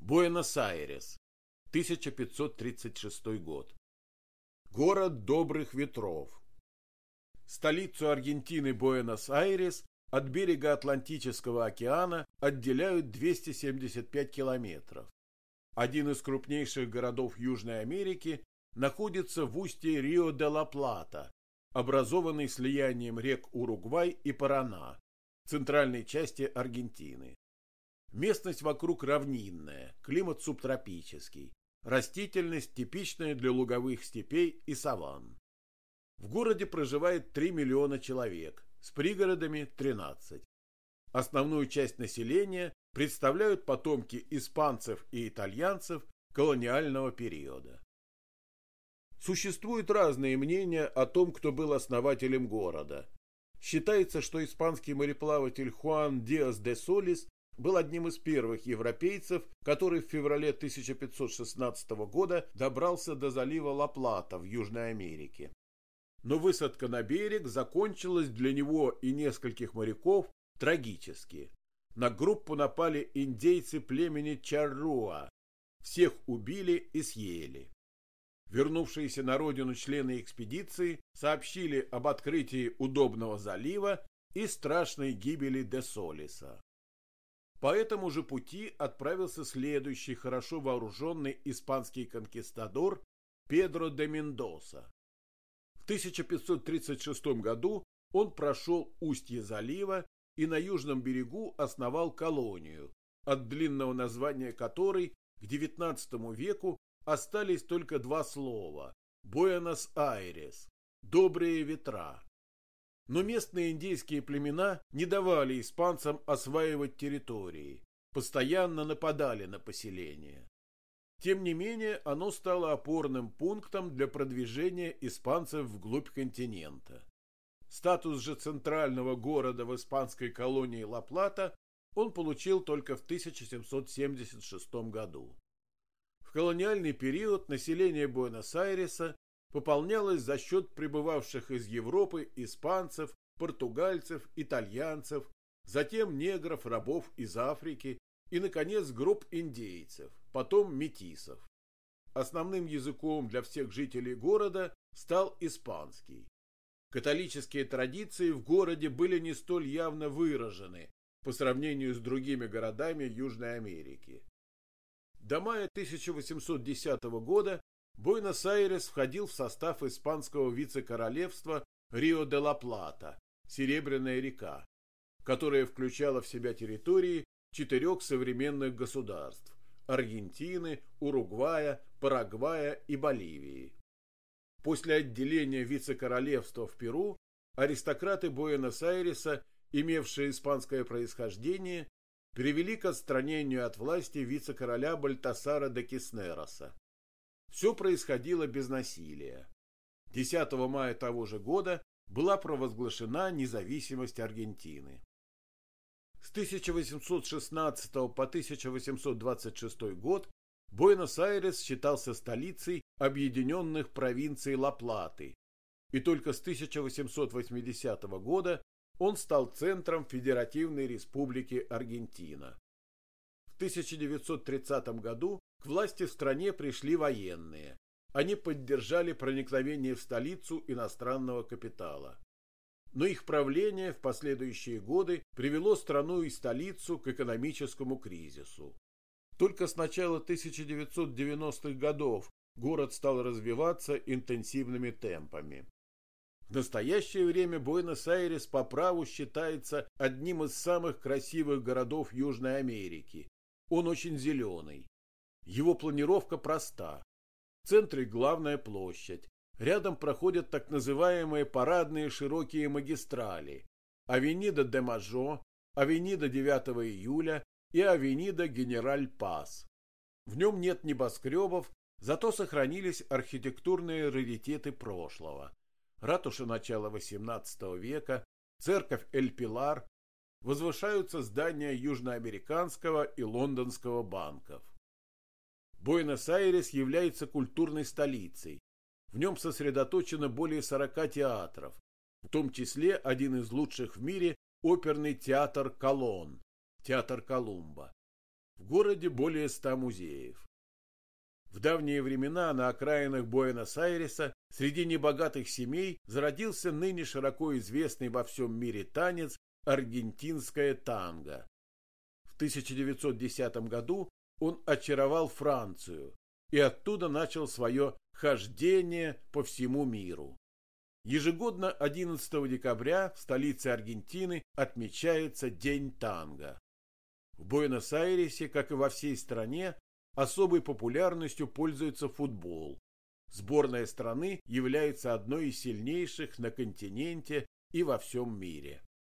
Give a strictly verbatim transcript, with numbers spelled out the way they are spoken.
Буэнос-Айрес, тысяча пятьсот тридцать шестой год. Город добрых ветров. Столицу Аргентины Буэнос-Айрес от берега Атлантического океана отделяют двести семьдесят пять километров. Один из крупнейших городов Южной Америки находится в устье Рио-де-ла-Плата, образованный слиянием рек Уругвай и Парана, центральной части Аргентины. Местность вокруг равнинная, климат субтропический, растительность типичная для луговых степей и саванн. В городе проживает три миллиона человек, с пригородами тринадцать. Основную часть населения представляют потомки испанцев и итальянцев колониального периода. Существуют разные мнения о том, кто был основателем города. Считается, что испанский мореплаватель Хуан Диас де Солис был одним из первых европейцев, который в феврале тысяча пятьсот шестнадцатого года добрался до залива Ла-Плата в Южной Америке. Но высадка на берег закончилась для него и нескольких моряков трагически. На группу напали индейцы племени Чарруа. Всех убили и съели. Вернувшиеся на родину члены экспедиции сообщили об открытии удобного залива и страшной гибели де Солиса. По этому же пути отправился следующий хорошо вооруженный испанский конкистадор Педро де Мендоса. В тысяча пятьсот тридцать шестом году он прошел устье залива и на южном берегу основал колонию, от длинного названия которой к девятнадцатому веку остались только два слова – Буэнос-Айрес – добрые ветра. Но местные индейские племена не давали испанцам осваивать территории, постоянно нападали на поселение. Тем не менее, оно стало опорным пунктом для продвижения испанцев вглубь континента. Статус же центрального города в испанской колонии Ла-Плата он получил только в тысяча семьсот семьдесят шестом году. В колониальный период население Буэнос-Айреса пополнялось за счет прибывавших из Европы испанцев, португальцев, итальянцев, затем негров, рабов из Африки и, наконец, групп индейцев, потом метисов. Основным языком для всех жителей города стал испанский. Католические традиции в городе были не столь явно выражены по сравнению с другими городами Южной Америки. До мая тысяча восемьсот десятого года Буэнос-Айрес входил в состав испанского вице-королевства Рио-де-ла-Плата, Серебряная река, которая включала в себя территории четырех современных государств – Аргентины, Уругвая, Парагвая и Боливии. После отделения вице-королевства в Перу аристократы Буэнос-Айреса, имевшие испанское происхождение, привели к отстранению от власти вице-короля Бальтасара де Киснероса. Все происходило без насилия. десятого мая того же года была провозглашена независимость Аргентины. С тысяча восемьсот шестнадцатого по тысяча восемьсот двадцать шестой год Буэнос-Айрес считался столицей объединенных провинций Ла-Платы, и только с тысяча восемьсот восьмидесятого года он стал центром Федеративной Республики Аргентина. В тысяча девятьсот тридцатом году к власти в стране пришли военные. Они поддержали проникновение в столицу иностранного капитала. Но их правление в последующие годы привело страну и столицу к экономическому кризису. Только с начала тысяча девятьсот девяностых годов город стал развиваться интенсивными темпами. В настоящее время Буэнос-Айрес по праву считается одним из самых красивых городов Южной Америки. Он очень зеленый. Его планировка проста. В центре главная площадь. Рядом проходят так называемые парадные широкие магистрали Авенида де Мажо, Авенида девятого июля и Авенида Генераль-Пас. В нем нет небоскребов, зато сохранились архитектурные раритеты прошлого. Ратуша начала восемнадцатого века, церковь Эль-Пилар, возвышаются здания южноамериканского и лондонского банков. Буэнос-Айрес является культурной столицей. В нем сосредоточено более сорока театров, в том числе один из лучших в мире оперный театр Колон, театр Колумба. В городе более ста музеев. В давние времена на окраинах Буэнос-Айреса среди небогатых семей зародился ныне широко известный во всем мире танец аргентинское танго. В тысяча девятьсот десятом году он очаровал Францию и оттуда начал свое хождение по всему миру. Ежегодно одиннадцатого декабря в столице Аргентины отмечается День танго. В Буэнос-Айресе, как и во всей стране, особой популярностью пользуется футбол. Сборная страны является одной из сильнейших на континенте и во всем мире.